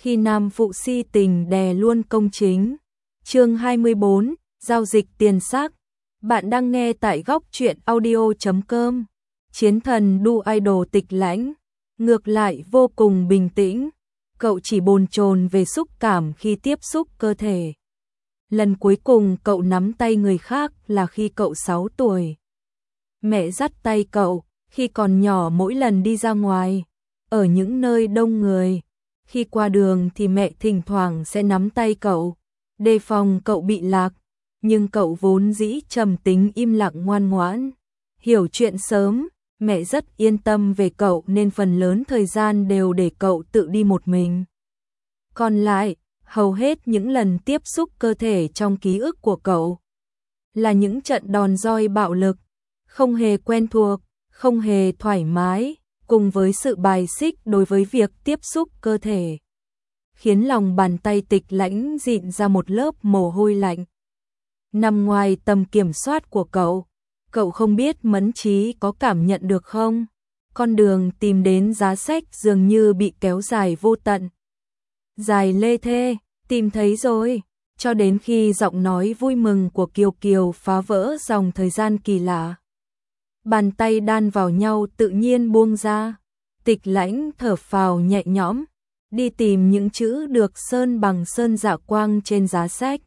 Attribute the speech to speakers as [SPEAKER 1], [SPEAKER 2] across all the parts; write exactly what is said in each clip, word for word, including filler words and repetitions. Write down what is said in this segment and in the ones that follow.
[SPEAKER 1] khi nam phụ si tình đè luôn công chính. Chương hai mươi bốn, giao dịch tiền xác. Bạn đang nghe tại góc truyện audio chấm com. Chiến thần đu idol Tịch Lãnh ngược lại vô cùng bình tĩnh, cậu chỉ bồn chồn về xúc cảm khi tiếp xúc cơ thể. Lần cuối cùng cậu nắm tay người khác là khi cậu sáu tuổi. Mẹ dắt tay cậu khi còn nhỏ mỗi lần đi ra ngoài, ở những nơi đông người. Khi qua đường thì mẹ thỉnh thoảng sẽ nắm tay cậu, đề phòng cậu bị lạc, nhưng cậu vốn dĩ trầm tính im lặng ngoan ngoãn. Hiểu chuyện sớm, mẹ rất yên tâm về cậu nên phần lớn thời gian đều để cậu tự đi một mình. Còn lại, hầu hết những lần tiếp xúc cơ thể trong ký ức của cậu là những trận đòn roi bạo lực, không hề quen thuộc, không hề thoải mái, cùng với sự bài xích đối với việc tiếp xúc cơ thể, khiến lòng bàn tay Tịch Lãnh dịn ra một lớp mồ hôi lạnh. Nằm ngoài tầm kiểm soát của cậu, cậu không biết Mẫn Trí có cảm nhận được không? Con đường tìm đến giá sách dường như bị kéo dài vô tận. Dài lê thê, tìm thấy rồi, cho đến khi giọng nói vui mừng của Kiều Kiều phá vỡ dòng thời gian kỳ lạ. Bàn tay đan vào nhau tự nhiên buông ra, Tịch Lãnh thở phào nhẹ nhõm, đi tìm những chữ được sơn bằng sơn dạ quang trên giá sách.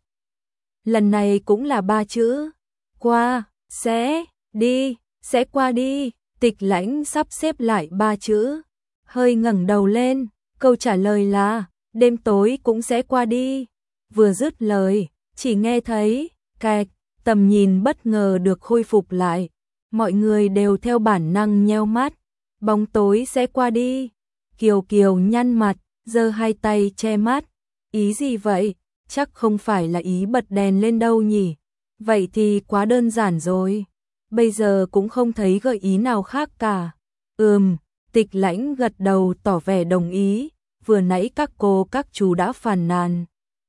[SPEAKER 1] Lần này cũng là ba chữ, qua, sẽ, đi, sẽ qua đi. Tịch Lãnh sắp xếp lại ba chữ, hơi ngẩng đầu lên, câu trả lời là, đêm tối cũng sẽ qua đi. Vừa dứt lời, chỉ nghe thấy, cạch, tầm nhìn bất ngờ được khôi phục lại. Mọi người đều theo bản năng nheo mắt, bóng tối sẽ qua đi. Kiều Kiều nhăn mặt, giơ hai tay che mắt. Ý gì vậy? Chắc không phải là ý bật đèn lên đâu nhỉ? Vậy thì quá đơn giản rồi. Bây giờ cũng không thấy gợi ý nào khác cả. Ừm, Tịch Lãnh gật đầu tỏ vẻ đồng ý. Vừa nãy các cô các chú đã phàn nàn.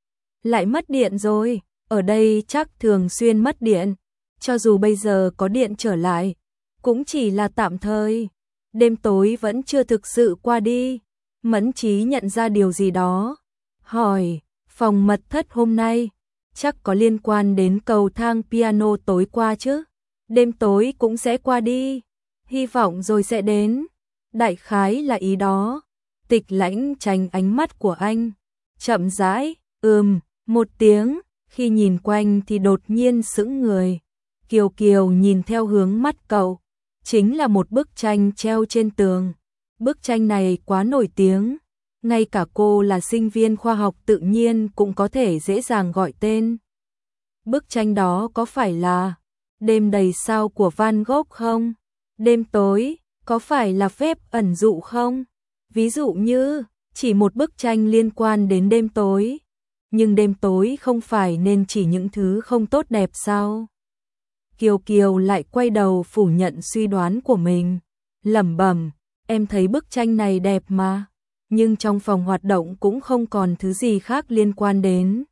[SPEAKER 1] Lại mất điện rồi, ở đây chắc thường xuyên mất điện. Cho dù bây giờ có điện trở lại, cũng chỉ là tạm thời. Đêm tối vẫn chưa thực sự qua đi. Mẫn Trí nhận ra điều gì đó. Hỏi, phòng mật thất hôm nay, chắc có liên quan đến cầu thang piano tối qua chứ? Đêm tối cũng sẽ qua đi. Hy vọng rồi sẽ đến. Đại khái là ý đó. Tịch Lãnh tránh ánh mắt của anh. Chậm rãi, ừm, một tiếng. Khi nhìn quanh thì đột nhiên sững người. Kiều Kiều nhìn theo hướng mắt cậu, chính là một bức tranh treo trên tường. Bức tranh này quá nổi tiếng, ngay cả cô là sinh viên khoa học tự nhiên cũng có thể dễ dàng gọi tên. Bức tranh đó có phải là Đêm đầy sao của Van Gogh không? Đêm tối, có phải là phép ẩn dụ không? Ví dụ như, chỉ một bức tranh liên quan đến đêm tối, nhưng đêm tối không phải nên chỉ những thứ không tốt đẹp sao? Kiều Kiều lại quay đầu phủ nhận suy đoán của mình, lẩm bẩm, em thấy bức tranh này đẹp mà, nhưng trong phòng hoạt động cũng không còn thứ gì khác liên quan đến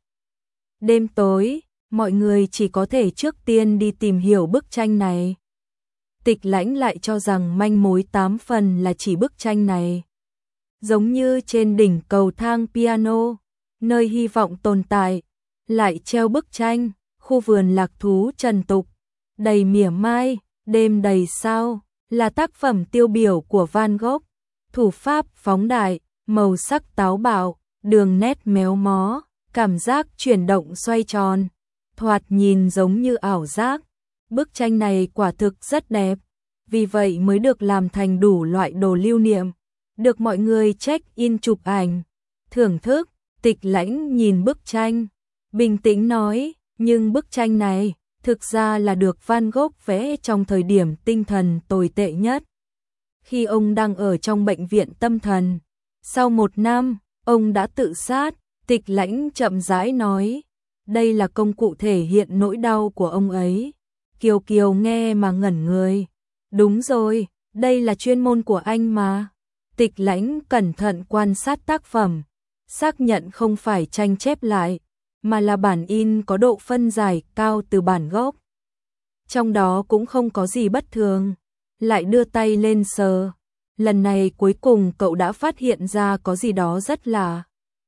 [SPEAKER 1] đêm tối, mọi người chỉ có thể trước tiên đi tìm hiểu bức tranh này. Tịch Lãnh lại cho rằng manh mối tám phần là chỉ bức tranh này. Giống như trên đỉnh cầu thang piano, nơi hy vọng tồn tại, lại treo bức tranh, khu vườn lạc thú trần tục, đầy mỉa mai, đêm đầy sao, là tác phẩm tiêu biểu của Van Gogh. Thủ pháp phóng đại, màu sắc táo bạo, đường nét méo mó, cảm giác chuyển động xoay tròn, thoạt nhìn giống như ảo giác. Bức tranh này quả thực rất đẹp, vì vậy mới được làm thành đủ loại đồ lưu niệm, được mọi người check-in chụp ảnh, thưởng thức. Tịch Lãnh nhìn bức tranh, bình tĩnh nói, nhưng bức tranh này thực ra là được Van Gogh vẽ trong thời điểm tinh thần tồi tệ nhất. Khi ông đang ở trong bệnh viện tâm thần, sau một năm, ông đã tự sát. Tịch Lãnh chậm rãi nói, đây là công cụ thể hiện nỗi đau của ông ấy. Kiều Kiều nghe mà ngẩn người. Đúng rồi, đây là chuyên môn của anh mà. Tịch Lãnh cẩn thận quan sát tác phẩm, xác nhận không phải tranh chép lại, mà là bản in có độ phân giải cao từ bản gốc. Trong đó cũng không có gì bất thường. Lại đưa tay lên sờ. Lần này cuối cùng cậu đã phát hiện ra có gì đó rất lạ.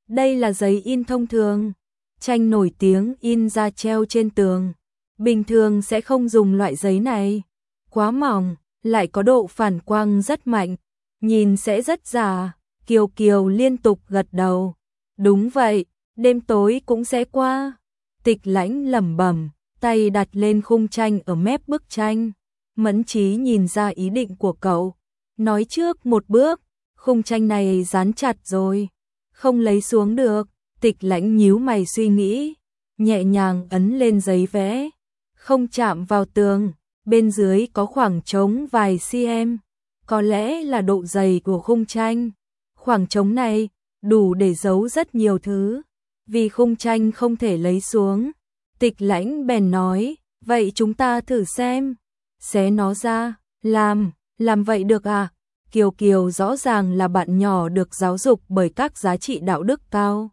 [SPEAKER 1] Đây là giấy in thông thường, tranh nổi tiếng in ra treo trên tường. Bình thường sẽ không dùng loại giấy này, quá mỏng, lại có độ phản quang rất mạnh, nhìn sẽ rất giả. Kiều Kiều liên tục gật đầu. Đúng vậy, đêm tối cũng sẽ qua. Tịch Lãnh lẩm bẩm, tay đặt lên khung tranh ở mép bức tranh. Mẫn Chí nhìn ra ý định của cậu, nói trước một bước, khung tranh này dán chặt rồi, không lấy xuống được. Tịch Lãnh nhíu mày suy nghĩ, nhẹ nhàng ấn lên giấy vẽ, không chạm vào tường, bên dưới có khoảng trống vài cm, có lẽ là độ dày của khung tranh. Khoảng trống này đủ để giấu rất nhiều thứ, vì khung tranh không thể lấy xuống. Tịch Lãnh bèn nói, vậy chúng ta thử xem, xé nó ra. Làm, làm vậy được à? Kiều Kiều rõ ràng là bạn nhỏ được giáo dục bởi các giá trị đạo đức cao.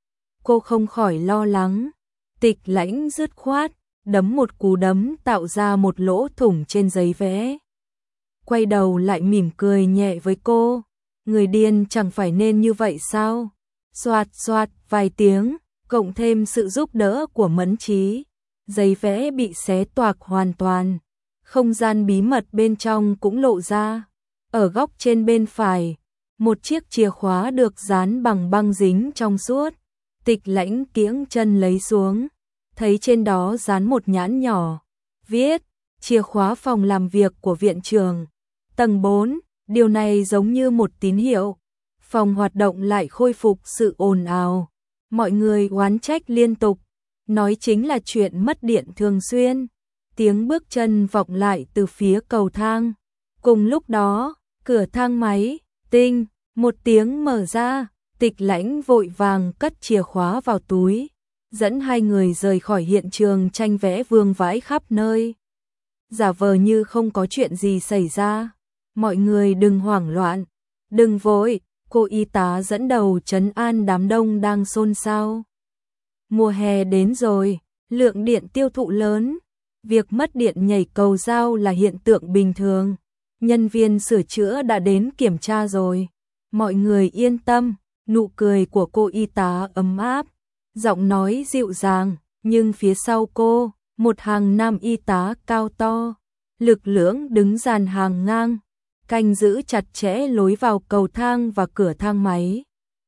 [SPEAKER 1] Cô không khỏi lo lắng. Tịch Lãnh dứt khoát, đấm một cú đấm tạo ra một lỗ thủng trên giấy vẽ. Quay đầu lại mỉm cười nhẹ với cô, người điên chẳng phải nên như vậy sao? Xoạt xoạt vài tiếng, cộng thêm sự giúp đỡ của Mẫn Chí, giấy vẽ bị xé toạc hoàn toàn. Không gian bí mật bên trong cũng lộ ra. Ở góc trên bên phải, một chiếc chìa khóa được dán bằng băng dính trong suốt. Tịch Lãnh kiễng chân lấy xuống, thấy trên đó dán một nhãn nhỏ, viết chìa khóa phòng làm việc của viện trưởng, tầng bốn. Điều này giống như một tín hiệu. Phòng hoạt động lại khôi phục sự ồn ào. Mọi người oán trách liên tục, nói chính là chuyện mất điện thường xuyên. Tiếng bước chân vọng lại từ phía cầu thang. Cùng lúc đó, cửa thang máy, tinh, một tiếng mở ra. Tịch Lãnh vội vàng cất chìa khóa vào túi, dẫn hai người rời khỏi hiện trường tranh vẽ vương vãi khắp nơi. Giả vờ như không có chuyện gì xảy ra. Mọi người đừng hoảng loạn, đừng vội, cô y tá dẫn đầu trấn an đám đông đang xôn xao. Mùa hè đến rồi, lượng điện tiêu thụ lớn, việc mất điện nhảy cầu dao là hiện tượng bình thường. Nhân viên sửa chữa đã đến kiểm tra rồi, mọi người yên tâm. Nụ cười của cô y tá ấm áp, giọng nói dịu dàng, nhưng phía sau cô, một hàng nam y tá cao to, lực lưỡng đứng dàn hàng ngang, canh giữ chặt chẽ lối vào cầu thang và cửa thang máy.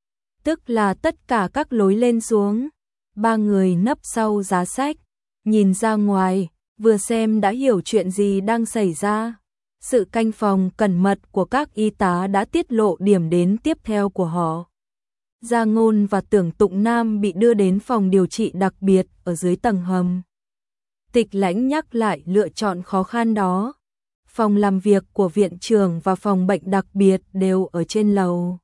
[SPEAKER 1] Tức là tất cả các lối lên xuống. Ba người nấp sau giá sách, nhìn ra ngoài, vừa xem đã hiểu chuyện gì đang xảy ra. Sự canh phòng cẩn mật của các y tá đã tiết lộ điểm đến tiếp theo của họ. Gia Ngôn và Tưởng Tụng Nam bị đưa đến phòng điều trị đặc biệt ở dưới tầng hầm. Tịch Lãnh nhắc lại lựa chọn khó khăn đó. Phòng làm việc của viện trưởng và phòng bệnh đặc biệt đều ở trên lầu.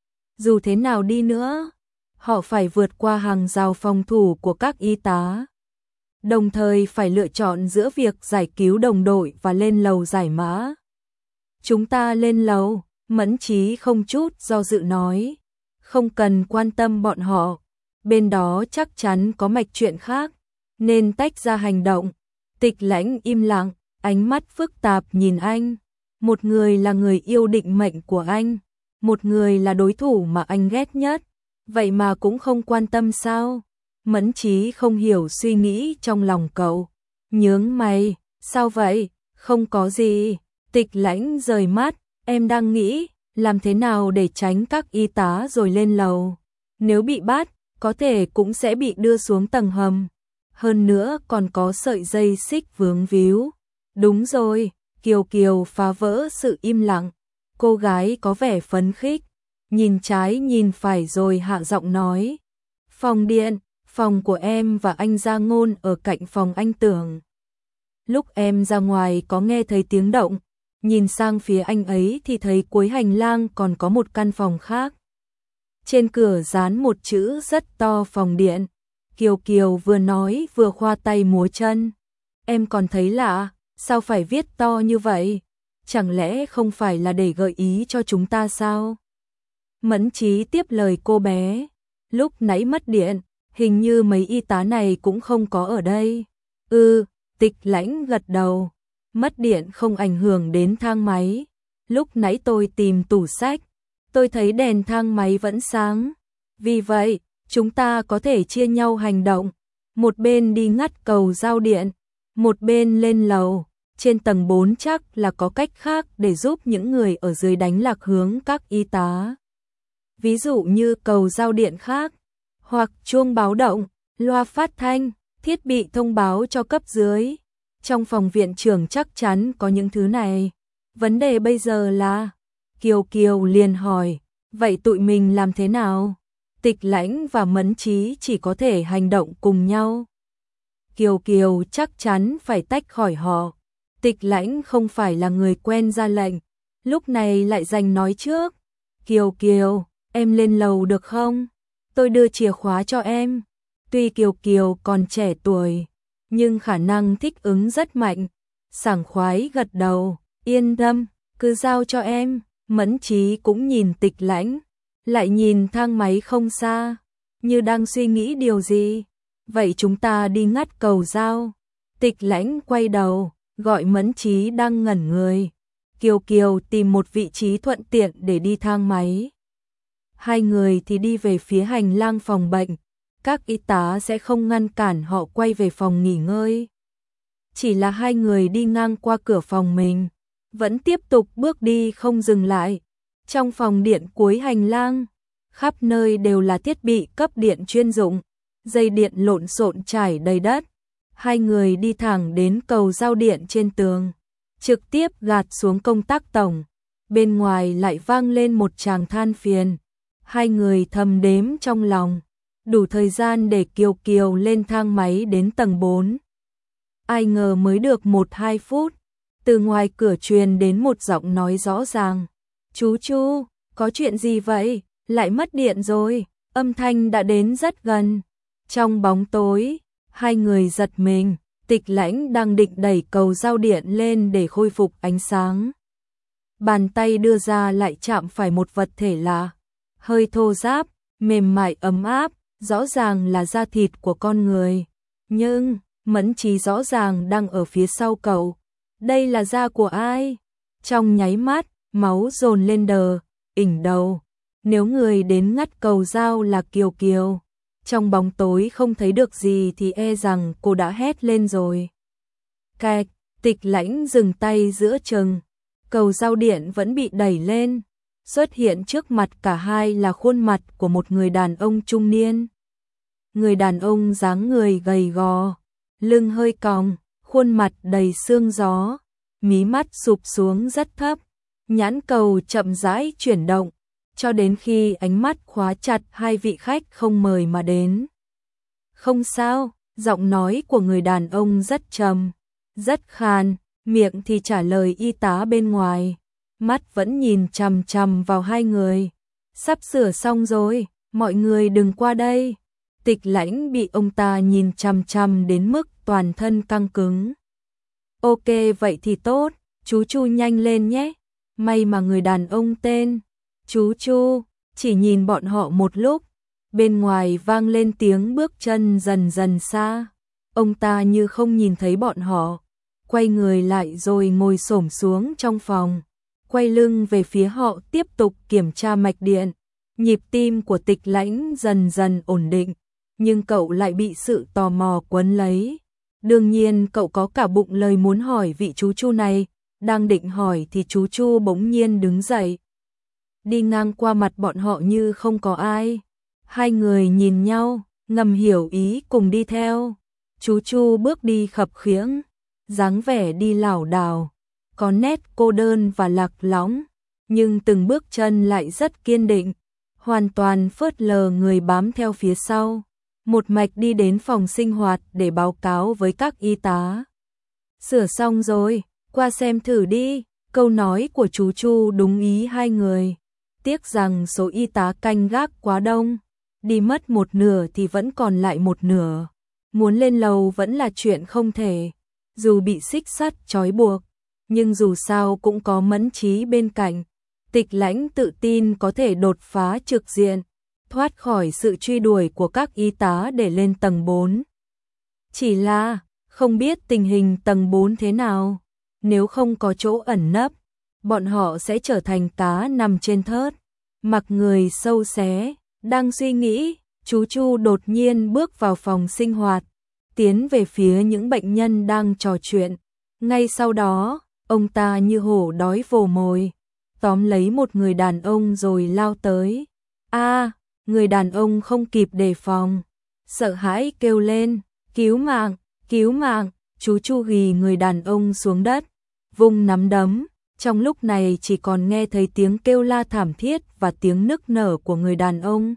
[SPEAKER 1] Dù thế nào đi nữa, họ phải vượt qua hàng rào phòng thủ của các y tá. Đồng thời phải lựa chọn giữa việc giải cứu đồng đội và lên lầu giải mã. Chúng ta lên lầu, Mẫn Chí không chút do dự nói. Không cần quan tâm bọn họ, bên đó chắc chắn có mạch chuyện khác, nên tách ra hành động. Tịch Lãnh im lặng, ánh mắt phức tạp nhìn anh. Một người là người yêu định mệnh của anh, một người là đối thủ mà anh ghét nhất. Vậy mà cũng không quan tâm sao? Mẫn Chí không hiểu suy nghĩ trong lòng cậu. Nhướng mày, sao vậy? Không có gì. Tịch Lãnh rời mắt, em đang nghĩ làm thế nào để tránh các y tá rồi lên lầu. Nếu bị bắt, có thể cũng sẽ bị đưa xuống tầng hầm. Hơn nữa còn có sợi dây xích vướng víu. Đúng rồi, Kiều Kiều phá vỡ sự im lặng. Cô gái có vẻ phấn khích, nhìn trái nhìn phải rồi hạ giọng nói. Phòng điện, phòng của em và anh Gia Ngôn ở cạnh phòng anh Tưởng. Lúc em ra ngoài có nghe thấy tiếng động, nhìn sang phía anh ấy thì thấy cuối hành lang còn có một căn phòng khác. Trên cửa dán một chữ rất to phòng điện. Kiều Kiều vừa nói vừa khoa tay múa chân. Em còn thấy lạ, sao phải viết to như vậy? Chẳng lẽ không phải là để gợi ý cho chúng ta sao? Mẫn Chí tiếp lời cô bé. Lúc nãy mất điện, hình như mấy y tá này cũng không có ở đây. Ừ, Tịch Lãnh gật đầu. Mất điện không ảnh hưởng đến thang máy. Lúc nãy tôi tìm tủ sách, tôi thấy đèn thang máy vẫn sáng. Vì vậy, chúng ta có thể chia nhau hành động. Một bên đi ngắt cầu giao điện, một bên lên lầu. Trên tầng bốn chắc là có cách khác để giúp những người ở dưới đánh lạc hướng các y tá. Ví dụ như cầu giao điện khác, hoặc chuông báo động, loa phát thanh, thiết bị thông báo cho cấp dưới. Trong phòng viện trưởng chắc chắn có những thứ này. Vấn đề bây giờ là, Kiều Kiều liền hỏi, vậy tụi mình làm thế nào? Tịch Lãnh và Mẫn Trí chỉ có thể hành động cùng nhau. Kiều Kiều chắc chắn phải tách khỏi họ. Tịch Lãnh không phải là người quen ra lệnh, lúc này lại giành nói trước. Kiều Kiều, em lên lầu được không? Tôi đưa chìa khóa cho em. Tuy Kiều Kiều còn trẻ tuổi, nhưng khả năng thích ứng rất mạnh. Sảng khoái gật đầu, yên tâm, cứ giao cho em. Mẫn Trí cũng nhìn Tịch Lãnh, lại nhìn thang máy không xa, như đang suy nghĩ điều gì. Vậy chúng ta đi ngắt cầu giao. Tịch Lãnh quay đầu, gọi Mẫn Trí đang ngẩn người. Kiều Kiều tìm một vị trí thuận tiện để đi thang máy. Hai người thì đi về phía hành lang phòng bệnh. Các y tá sẽ không ngăn cản họ quay về phòng nghỉ ngơi. Chỉ là hai người đi ngang qua cửa phòng mình, vẫn tiếp tục bước đi không dừng lại. Trong phòng điện cuối hành lang, khắp nơi đều là thiết bị cấp điện chuyên dụng, dây điện lộn xộn trải đầy đất. Hai người đi thẳng đến cầu giao điện trên tường, trực tiếp gạt xuống công tắc tổng. Bên ngoài lại vang lên một tràng than phiền. Hai người thầm đếm trong lòng, đủ thời gian để Kiều Kiều lên thang máy đến tầng bốn. Ai ngờ mới được một hai phút, từ ngoài cửa truyền đến một giọng nói rõ ràng. Chú Chu, có chuyện gì vậy? Lại mất điện rồi. Âm thanh đã đến rất gần. Trong bóng tối, hai người giật mình. Tịch Lãnh đang định đẩy cầu giao điện lên để khôi phục ánh sáng. Bàn tay đưa ra lại chạm phải một vật thể lạ, hơi thô ráp, mềm mại ấm áp, rõ ràng là da thịt của con người. Nhưng, Mẫn Trí rõ ràng đang ở phía sau cậu. Đây là da của ai? Trong nháy mắt, máu dồn lên đờ, ỉnh đầu. Nếu người đến ngắt cầu giao là Kiều Kiều, trong bóng tối không thấy được gì thì e rằng cô đã hét lên rồi. Cạch, Tịch Lãnh dừng tay giữa chừng. Cầu giao điện vẫn bị đẩy lên. Xuất hiện trước mặt cả hai là khuôn mặt của một người đàn ông trung niên. Người đàn ông dáng người gầy gò, lưng hơi còng, khuôn mặt đầy sương gió, mí mắt sụp xuống rất thấp, nhãn cầu chậm rãi chuyển động, cho đến khi ánh mắt khóa chặt hai vị khách không mời mà đến. Không sao, giọng nói của người đàn ông rất trầm, rất khàn, miệng thì trả lời y tá bên ngoài, mắt vẫn nhìn chằm chằm vào hai người. Sắp sửa xong rồi, mọi người đừng qua đây. Tịch Lãnh bị ông ta nhìn chằm chằm đến mức toàn thân căng cứng. Ok vậy thì tốt, chú Chu nhanh lên nhé. May mà người đàn ông tên chú Chu chỉ nhìn bọn họ một lúc. Bên ngoài vang lên tiếng bước chân dần dần xa. Ông ta như không nhìn thấy bọn họ, quay người lại rồi ngồi xổm xuống trong phòng, quay lưng về phía họ tiếp tục kiểm tra mạch điện. Nhịp tim của Tịch Lãnh dần dần ổn định, nhưng cậu lại bị sự tò mò quấn lấy. Đương nhiên cậu có cả bụng lời muốn hỏi vị chú Chu này. Đang định hỏi thì chú Chu bỗng nhiên đứng dậy, đi ngang qua mặt bọn họ như không có ai. Hai người nhìn nhau, ngầm hiểu ý cùng đi theo. Chú Chu bước đi khập khiễng, dáng vẻ đi lảo đảo, có nét cô đơn và lạc lõng, nhưng từng bước chân lại rất kiên định, hoàn toàn phớt lờ người bám theo phía sau. Một mạch đi đến phòng sinh hoạt để báo cáo với các y tá. Sửa xong rồi, qua xem thử đi. Câu nói của chú Chu đúng ý hai người. Tiếc rằng số y tá canh gác quá đông, đi mất một nửa thì vẫn còn lại một nửa. Muốn lên lầu vẫn là chuyện không thể, dù bị xích sắt trói buộc, nhưng dù sao cũng có Mẫn Trí bên cạnh. Tịch Lãnh tự tin có thể đột phá trực diện, thoát khỏi sự truy đuổi của các y tá để lên tầng bốn. Chỉ là, không biết tình hình tầng bốn thế nào. Nếu không có chỗ ẩn nấp, bọn họ sẽ trở thành cá nằm trên thớt, mặc người sâu xé. Đang suy nghĩ, chú Chu đột nhiên bước vào phòng sinh hoạt, tiến về phía những bệnh nhân đang trò chuyện. Ngay sau đó, ông ta như hổ đói vồ mồi, tóm lấy một người đàn ông rồi lao tới. A, người đàn ông không kịp đề phòng, sợ hãi kêu lên, cứu mạng, cứu mạng, chú Chu ghì người đàn ông xuống đất, vung nắm đấm. Trong lúc này chỉ còn nghe thấy tiếng kêu la thảm thiết và tiếng nức nở của người đàn ông.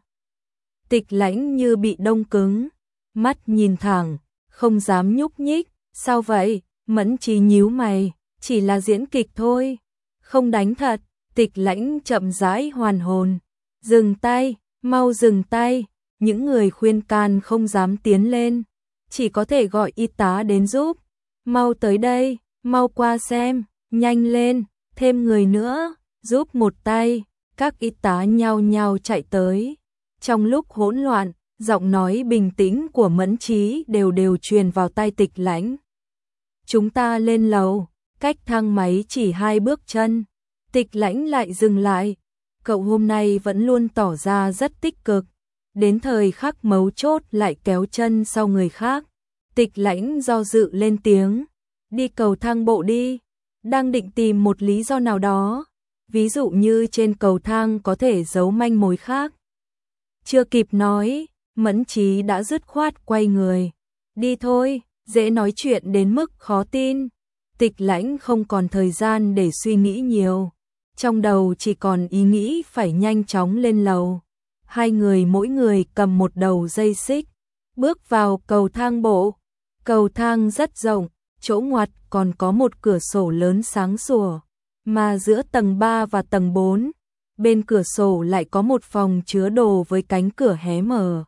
[SPEAKER 1] Tịch Lãnh như bị đông cứng, mắt nhìn thẳng, không dám nhúc nhích. Sao vậy? Mẫn Chí nhíu mày, chỉ là diễn kịch thôi, không đánh thật. Tịch Lãnh chậm rãi hoàn hồn, dừng tay, mau dừng tay. Những người khuyên can không dám tiến lên, chỉ có thể gọi y tá đến giúp. Mau tới đây, mau qua xem, nhanh lên, thêm người nữa, giúp một tay. Các y tá nhao nhao chạy tới. Trong lúc hỗn loạn, giọng nói bình tĩnh của Mẫn Chí đều đều truyền vào tai Tịch Lãnh. Chúng ta lên lầu, cách thang máy chỉ hai bước chân. Tịch Lãnh lại dừng lại. Cậu hôm nay vẫn luôn tỏ ra rất tích cực, đến thời khắc mấu chốt lại kéo chân sau người khác. Tịch Lãnh do dự lên tiếng, đi cầu thang bộ đi. Đang định tìm một lý do nào đó, ví dụ như trên cầu thang có thể giấu manh mối khác. Chưa kịp nói, Mẫn Chí đã dứt khoát quay người. Đi thôi, dễ nói chuyện đến mức khó tin. Tịch Lãnh không còn thời gian để suy nghĩ nhiều, trong đầu chỉ còn ý nghĩ phải nhanh chóng lên lầu. Hai người mỗi người cầm một đầu dây xích, bước vào cầu thang bộ. Cầu thang rất rộng, chỗ ngoặt còn có một cửa sổ lớn sáng sủa, mà giữa tầng ba và tầng bốn, bên cửa sổ lại có một phòng chứa đồ với cánh cửa hé mở.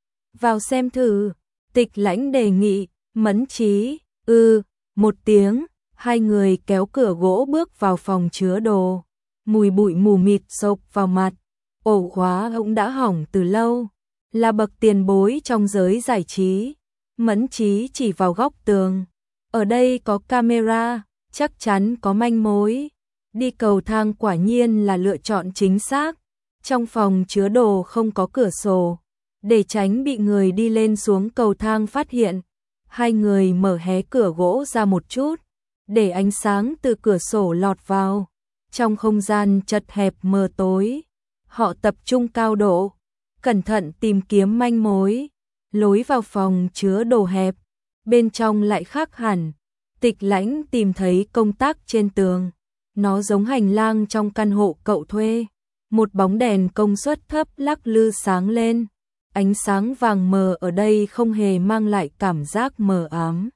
[SPEAKER 1] Vào xem thử, Tịch Lãnh đề nghị. Mẫn Chí, ư, một tiếng, hai người kéo cửa gỗ bước vào phòng chứa đồ. Mùi bụi mù mịt xộc vào mặt, ổ khóa cũng đã hỏng từ lâu, là bậc tiền bối trong giới giải trí. Mẫn Chí chỉ vào góc tường, ở đây có camera, chắc chắn có manh mối. Đi cầu thang quả nhiên là lựa chọn chính xác. Trong phòng chứa đồ không có cửa sổ, để tránh bị người đi lên xuống cầu thang phát hiện. Hai người mở hé cửa gỗ ra một chút, để ánh sáng từ cửa sổ lọt vào. Trong không gian chật hẹp mờ tối, họ tập trung cao độ, cẩn thận tìm kiếm manh mối. Lối vào phòng chứa đồ hẹp, bên trong lại khác hẳn. Tịch Lãnh tìm thấy công tắc trên tường, nó giống hành lang trong căn hộ cậu thuê. Một bóng đèn công suất thấp lắc lư sáng lên. Ánh sáng vàng mờ ở đây không hề mang lại cảm giác mờ ám,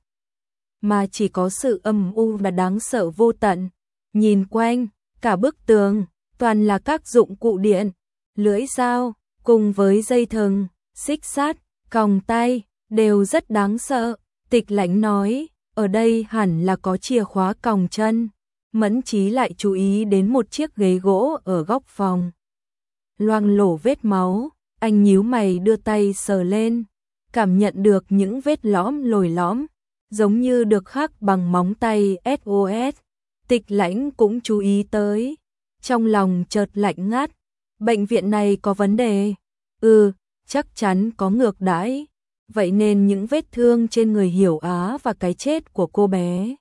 [SPEAKER 1] mà chỉ có sự âm u và đáng sợ vô tận. Nhìn quanh, cả bức tường toàn là các dụng cụ điện, lưỡi dao cùng với dây thừng, xích sắt, còng tay đều rất đáng sợ. Tịch Lãnh nói, ở đây hẳn là có chìa khóa còng chân. Mẫn Chí lại chú ý đến một chiếc ghế gỗ ở góc phòng, loang lổ vết máu. Anh nhíu mày đưa tay sờ lên, cảm nhận được những vết lõm lồi lõm, giống như được khắc bằng móng tay ét o ét. Tịch Lãnh cũng chú ý tới, trong lòng chợt lạnh ngắt. Bệnh viện này có vấn đề. Ừ, chắc chắn có ngược đãi. Vậy nên những vết thương trên người Hiểu Á và cái chết của cô bé,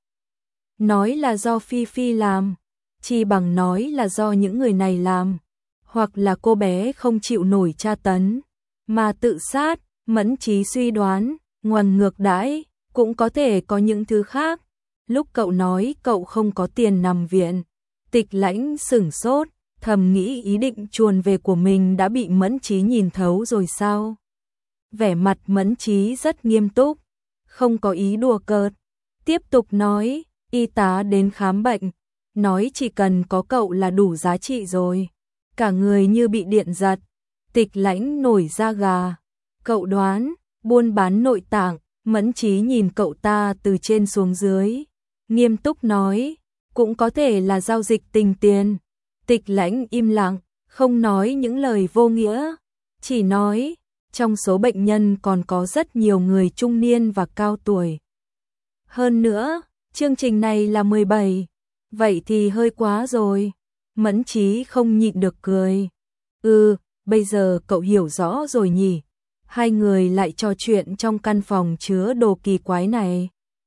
[SPEAKER 1] nói là do Phi Phi làm, chi bằng nói là do những người này làm. Hoặc là cô bé không chịu nổi tra tấn mà tự sát. Mẫn Chí suy đoán, ngoài ngược đãi cũng có thể có những thứ khác. Lúc cậu nói cậu không có tiền nằm viện, Tịch Lãnh sửng sốt, thầm nghĩ ý định chuồn về của mình đã bị Mẫn Chí nhìn thấu rồi sao. Vẻ mặt Mẫn Chí rất nghiêm túc, không có ý đùa cợt. Tiếp tục nói, y tá đến khám bệnh, nói chỉ cần có cậu là đủ giá trị rồi. Cả người như bị điện giật. Tịch Lãnh nổi da gà. Cậu đoán, buôn bán nội tạng. Mẫn Chí nhìn cậu ta từ trên xuống dưới, nghiêm túc nói, cũng có thể là giao dịch tình tiền. Tịch Lãnh im lặng, không nói những lời vô nghĩa, chỉ nói, trong số bệnh nhân còn có rất nhiều người trung niên và cao tuổi. Hơn nữa, chương trình này là mười bảy, vậy thì hơi quá rồi. Mẫn Chí không nhịn được cười. Ừ, bây giờ cậu hiểu rõ rồi nhỉ? Hai người lại trò chuyện trong căn phòng chứa đồ kỳ quái này.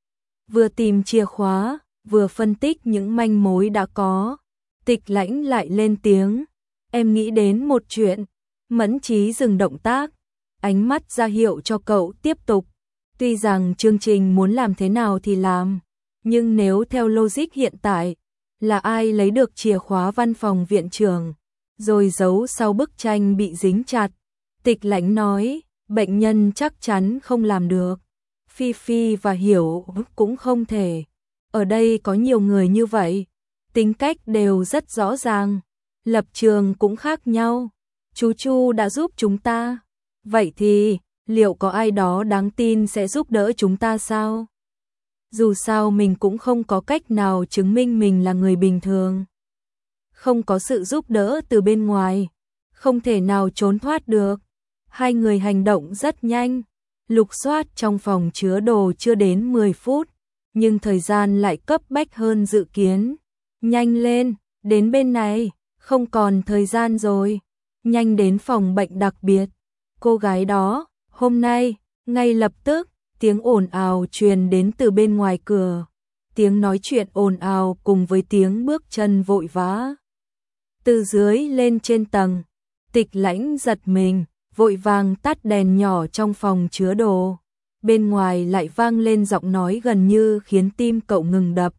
[SPEAKER 1] Vừa tìm chìa khóa, vừa phân tích những manh mối đã có. Tịch Lãnh lại lên tiếng, em nghĩ đến một chuyện. Mẫn Chí dừng động tác, ánh mắt ra hiệu cho cậu tiếp tục. Tuy rằng chương trình muốn làm thế nào thì làm, nhưng nếu theo logic hiện tại, là ai lấy được chìa khóa văn phòng viện trưởng, rồi giấu sau bức tranh bị dính chặt. Tịch Lãnh nói, bệnh nhân chắc chắn không làm được. Phi Phi và Hiểu cũng không thể. Ở đây có nhiều người như vậy, tính cách đều rất rõ ràng, lập trường cũng khác nhau. Chú Chu đã giúp chúng ta. Vậy thì, liệu có ai đó đáng tin sẽ giúp đỡ chúng ta sao? Dù sao mình cũng không có cách nào chứng minh mình là người bình thường. Không có sự giúp đỡ từ bên ngoài, không thể nào trốn thoát được. Hai người hành động rất nhanh, lục soát trong phòng chứa đồ chưa đến mười phút, nhưng thời gian lại cấp bách hơn dự kiến. Nhanh lên, đến bên này, không còn thời gian rồi. Nhanh đến phòng bệnh đặc biệt. Cô gái đó, hôm nay, ngay lập tức, tiếng ồn ào truyền đến từ bên ngoài cửa. Tiếng nói chuyện ồn ào cùng với tiếng bước chân vội vã. Từ dưới lên trên tầng, Tịch Lãnh giật mình, vội vàng tắt đèn nhỏ trong phòng chứa đồ. Bên ngoài lại vang lên giọng nói gần như khiến tim cậu ngừng đập.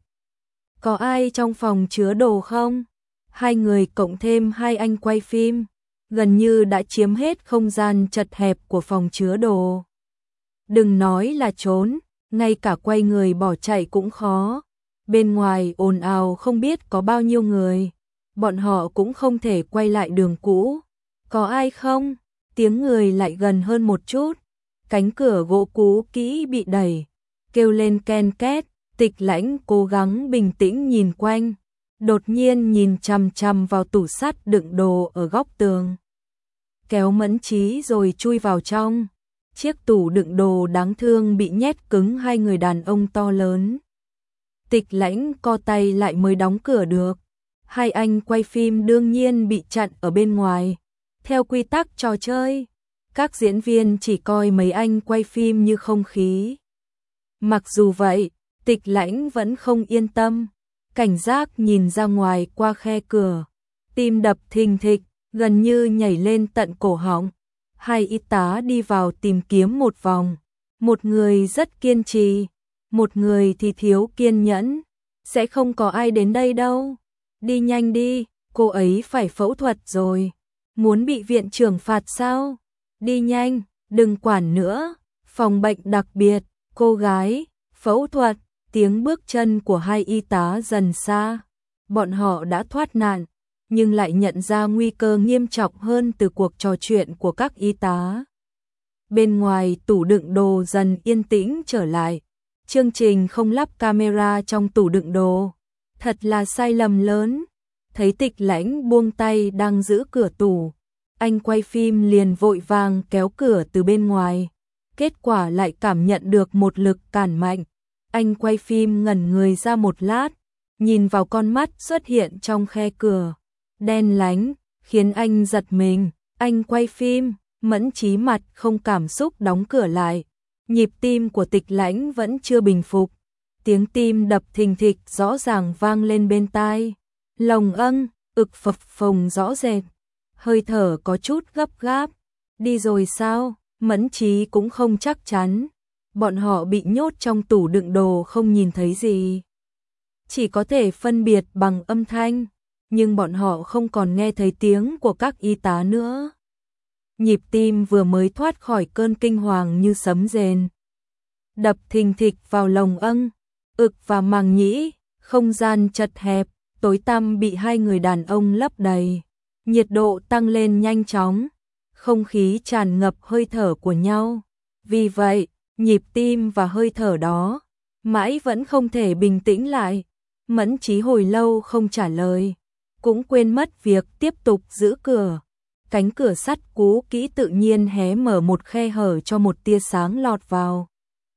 [SPEAKER 1] Có ai trong phòng chứa đồ không? Hai người cộng thêm hai anh quay phim, gần như đã chiếm hết không gian chật hẹp của phòng chứa đồ. Đừng nói là trốn, ngay cả quay người bỏ chạy cũng khó. Bên ngoài ồn ào không biết có bao nhiêu người, bọn họ cũng không thể quay lại đường cũ. Có ai không? Tiếng người lại gần hơn một chút. Cánh cửa gỗ cũ kỹ bị đẩy, kêu lên ken két. Tịch Lãnh cố gắng bình tĩnh nhìn quanh, đột nhiên nhìn chằm chằm vào tủ sắt đựng đồ ở góc tường. Kéo Mẫn Chí rồi chui vào trong. Chiếc tủ đựng đồ đáng thương bị nhét cứng hai người đàn ông to lớn. Tịch Lãnh co tay lại mới đóng cửa được. Hai anh quay phim đương nhiên bị chặn ở bên ngoài. Theo quy tắc trò chơi, các diễn viên chỉ coi mấy anh quay phim như không khí. Mặc dù vậy, Tịch Lãnh vẫn không yên tâm, cảnh giác nhìn ra ngoài qua khe cửa, tim đập thình thịch, gần như nhảy lên tận cổ họng. Hai y tá đi vào tìm kiếm một vòng, một người rất kiên trì, một người thì thiếu kiên nhẫn. Sẽ không có ai đến đây đâu. Đi nhanh đi, cô ấy phải phẫu thuật rồi. Muốn bị viện trưởng phạt sao? Đi nhanh, đừng quản nữa. Phòng bệnh đặc biệt, cô gái, phẫu thuật. Tiếng bước chân của hai y tá dần xa. Bọn họ đã thoát nạn, nhưng lại nhận ra nguy cơ nghiêm trọng hơn từ cuộc trò chuyện của các y tá. Bên ngoài tủ đựng đồ dần yên tĩnh trở lại. Chương trình không lắp camera trong tủ đựng đồ. Thật là sai lầm lớn. Thấy Tịch Lãnh buông tay đang giữ cửa tủ, anh quay phim liền vội vàng kéo cửa từ bên ngoài. Kết quả lại cảm nhận được một lực cản mạnh. Anh quay phim ngẩn người ra một lát, nhìn vào con mắt xuất hiện trong khe cửa, đen lánh, khiến anh giật mình. Anh quay phim, Mẫn Chí mặt không cảm xúc đóng cửa lại. Nhịp tim của Tịch Lãnh vẫn chưa bình phục. Tiếng tim đập thình thịch rõ ràng vang lên bên tai. Lồng âng, ực phập phồng rõ rệt. Hơi thở có chút gấp gáp. Đi rồi sao? Mẫn Chí cũng không chắc chắn. Bọn họ bị nhốt trong tủ đựng đồ không nhìn thấy gì. Chỉ có thể phân biệt bằng âm thanh. Nhưng bọn họ không còn nghe thấy tiếng của các y tá nữa. Nhịp tim vừa mới thoát khỏi cơn kinh hoàng như sấm rền. Đập thình thịch vào lồng âng, ực và màng nhĩ, không gian chật hẹp, tối tăm bị hai người đàn ông lấp đầy. Nhiệt độ tăng lên nhanh chóng, không khí tràn ngập hơi thở của nhau. Vì vậy, nhịp tim và hơi thở đó, mãi vẫn không thể bình tĩnh lại. Mẫn Chí hồi lâu không trả lời, cũng quên mất việc tiếp tục giữ cửa. Cánh cửa sắt cũ kỹ tự nhiên hé mở một khe hở cho một tia sáng lọt vào.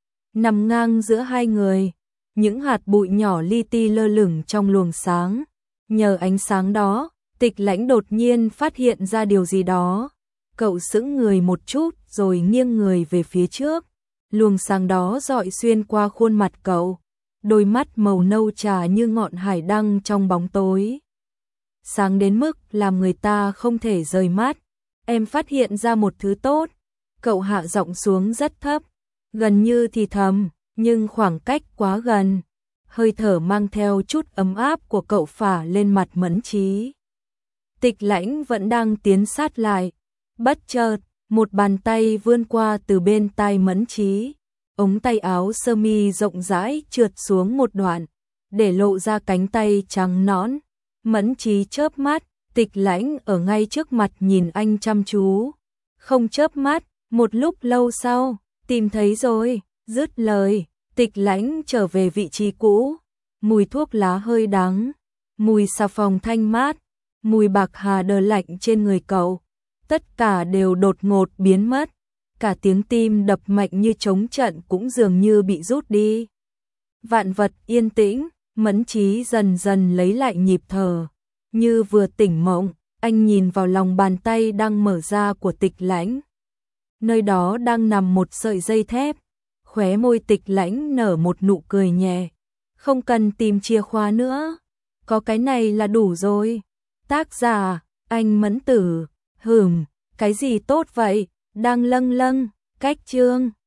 [SPEAKER 1] Nằm ngang giữa hai người, những hạt bụi nhỏ li ti lơ lửng trong luồng sáng. Nhờ ánh sáng đó, Tịch Lãnh đột nhiên phát hiện ra điều gì đó. Cậu sững người một chút rồi nghiêng người về phía trước. Luồng sáng đó rọi xuyên qua khuôn mặt cậu. Đôi mắt màu nâu trà như ngọn hải đăng trong bóng tối. Sáng đến mức làm người ta không thể rời mắt. Em phát hiện ra một thứ tốt. Cậu hạ giọng xuống rất thấp, gần như thì thầm, nhưng khoảng cách quá gần. Hơi thở mang theo chút ấm áp của cậu phả lên mặt Mẫn Trí. Tịch Lãnh vẫn đang tiến sát lại. Bất chợt, một bàn tay vươn qua từ bên tai Mẫn Trí. Ống tay áo sơ mi rộng rãi trượt xuống một đoạn, để lộ ra cánh tay trắng nõn. Mẫn Trí chớp mắt, Tịch Lãnh ở ngay trước mặt nhìn anh chăm chú. Không chớp mắt, một lúc lâu sau, tìm thấy rồi, dứt lời, Tịch Lãnh trở về vị trí cũ. Mùi thuốc lá hơi đắng, mùi xà phòng thanh mát, mùi bạc hà đờ lạnh trên người cậu. Tất cả đều đột ngột biến mất. Cả tiếng tim đập mạnh như trống trận cũng dường như bị rút đi. Vạn vật yên tĩnh, Mẫn Trí dần dần lấy lại nhịp thở. Như vừa tỉnh mộng, anh nhìn vào lòng bàn tay đang mở ra của Tịch Lãnh. Nơi đó đang nằm một sợi dây thép. Khóe môi Tịch Lãnh nở một nụ cười nhẹ. Không cần tìm chìa khóa nữa. Có cái này là đủ rồi. Tác giả, anh Mẫn Tử. Hửm, cái gì tốt vậy? Đang lâng lâng, cách chương.